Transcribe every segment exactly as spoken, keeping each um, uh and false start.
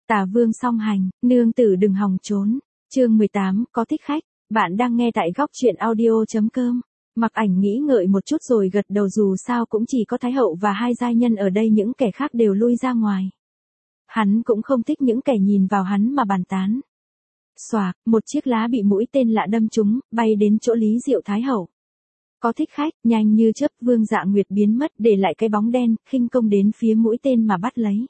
Tả Vương song hành, nương tử đừng hòng trốn. Chương mười tám, có thích khách. Bạn đang nghe tại góc truyện audio chấm com. Mặc Ảnh nghĩ ngợi một chút rồi gật đầu, dù sao cũng chỉ có Thái hậu và hai giai nhân ở đây, những kẻ khác đều lui ra ngoài. Hắn cũng không thích những kẻ nhìn vào hắn mà bàn tán. Xoạc, một chiếc lá bị mũi tên lạ đâm trúng, bay đến chỗ Lý Diệu Thái hậu. Có thích khách, nhanh như chớp Vương Dạ Nguyệt biến mất, để lại cái bóng đen, khinh công đến phía mũi tên mà bắt lấy.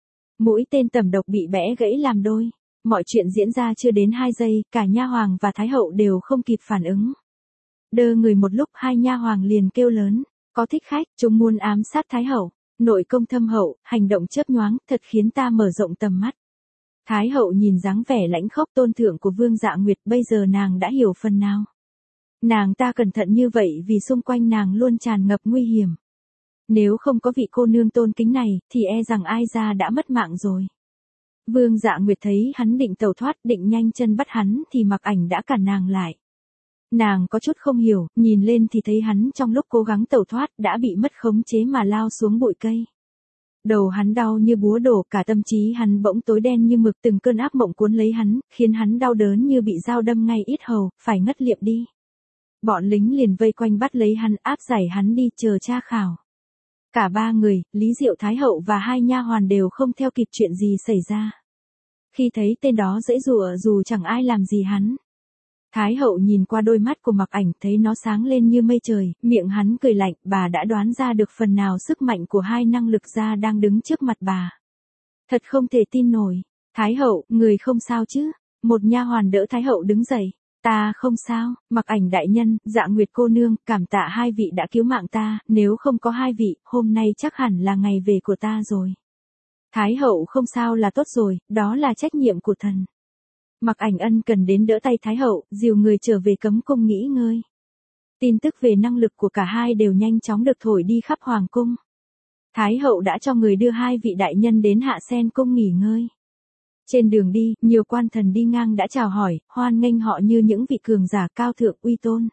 Mũi tên tẩm độc bị bẽ gãy làm đôi. Mọi chuyện diễn ra chưa đến hai giây, cả nha hoàng và thái hậu đều không kịp phản ứng. Đơ người một lúc, hai nha hoàng liền kêu lớn, có thích khách, chúng muốn ám sát thái hậu. Nội công thâm hậu, hành động chớp nhoáng, thật khiến ta mở rộng tầm mắt. Thái hậu nhìn dáng vẻ lãnh khốc tôn thượng của Vương Dạ Nguyệt, bây giờ nàng đã hiểu phần nào. Nàng ta cẩn thận như vậy vì xung quanh nàng luôn tràn ngập nguy hiểm. Nếu không có vị cô nương tôn kính này, thì e rằng ai ra đã mất mạng rồi. Vương Dạ Nguyệt thấy hắn định tẩu thoát, định nhanh chân bắt hắn, thì Mặc Ảnh đã cản nàng lại. Nàng có chút không hiểu, nhìn lên thì thấy hắn trong lúc cố gắng tẩu thoát đã bị mất khống chế mà lao xuống bụi cây. Đầu hắn đau như búa đổ, cả tâm trí hắn bỗng tối đen như mực, từng cơn ác mộng cuốn lấy hắn, khiến hắn đau đớn như bị dao đâm ngay yết hầu, phải ngất liệm đi. Bọn lính liền vây quanh bắt lấy hắn, áp giải hắn đi chờ tra khảo. Cả ba người, Lý Diệu Thái hậu và hai nha hoàn đều không theo kịp chuyện gì xảy ra. Khi thấy tên đó giãy giụa dù chẳng ai làm gì hắn. Thái hậu nhìn qua đôi mắt của Mặc Ảnh, thấy nó sáng lên như mây trời, miệng hắn cười lạnh, bà đã đoán ra được phần nào sức mạnh của hai năng lực gia đang đứng trước mặt bà. Thật không thể tin nổi. Thái hậu, người không sao chứ? Một nha hoàn đỡ Thái hậu đứng dậy. Ta không sao, Mặc Ảnh đại nhân, Dạ Nguyệt cô nương, cảm tạ hai vị đã cứu mạng ta, nếu không có hai vị, hôm nay chắc hẳn là ngày về của ta rồi. Thái hậu không sao là tốt rồi, đó là trách nhiệm của thần. Mặc Ảnh ân cần đến đỡ tay Thái hậu, dìu người trở về cấm cung nghỉ ngơi. Tin tức về năng lực của cả hai đều nhanh chóng được thổi đi khắp hoàng cung. Thái hậu đã cho người đưa hai vị đại nhân đến Hạ Sen cung nghỉ ngơi. Trên đường đi, nhiều quan thần đi ngang đã chào hỏi, hoan nghênh họ như những vị cường giả cao thượng uy tôn.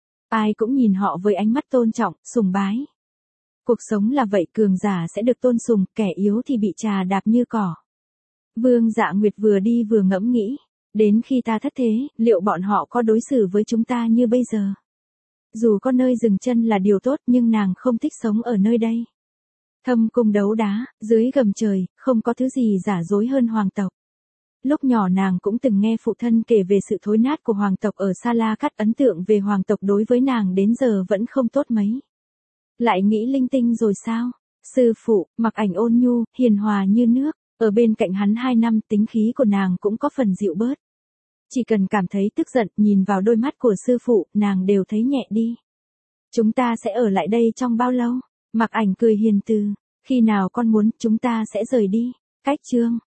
Ai cũng nhìn họ với ánh mắt tôn trọng, sùng bái. Cuộc sống là vậy, cường giả sẽ được tôn sùng, kẻ yếu thì bị trà đạp như cỏ. Vương Dạ Nguyệt vừa đi vừa ngẫm nghĩ, đến khi ta thất thế, liệu bọn họ có đối xử với chúng ta như bây giờ? Dù có nơi dừng chân là điều tốt, nhưng nàng không thích sống ở nơi đây. Thâm cung đấu đá, dưới gầm trời, không có thứ gì giả dối hơn hoàng tộc. Lúc nhỏ nàng cũng từng nghe phụ thân kể về sự thối nát của hoàng tộc ở Sa La Cát, ấn tượng về hoàng tộc đối với nàng đến giờ vẫn không tốt mấy. Lại nghĩ linh tinh rồi sao? Sư phụ, Mặc Ảnh ôn nhu, hiền hòa như nước, ở bên cạnh hắn hai năm, tính khí của nàng cũng có phần dịu bớt. Chỉ cần cảm thấy tức giận, nhìn vào đôi mắt của sư phụ, nàng đều thấy nhẹ đi. Chúng ta sẽ ở lại đây trong bao lâu? Mặc Ảnh cười hiền từ, khi nào con muốn, chúng ta sẽ rời đi. Cách chương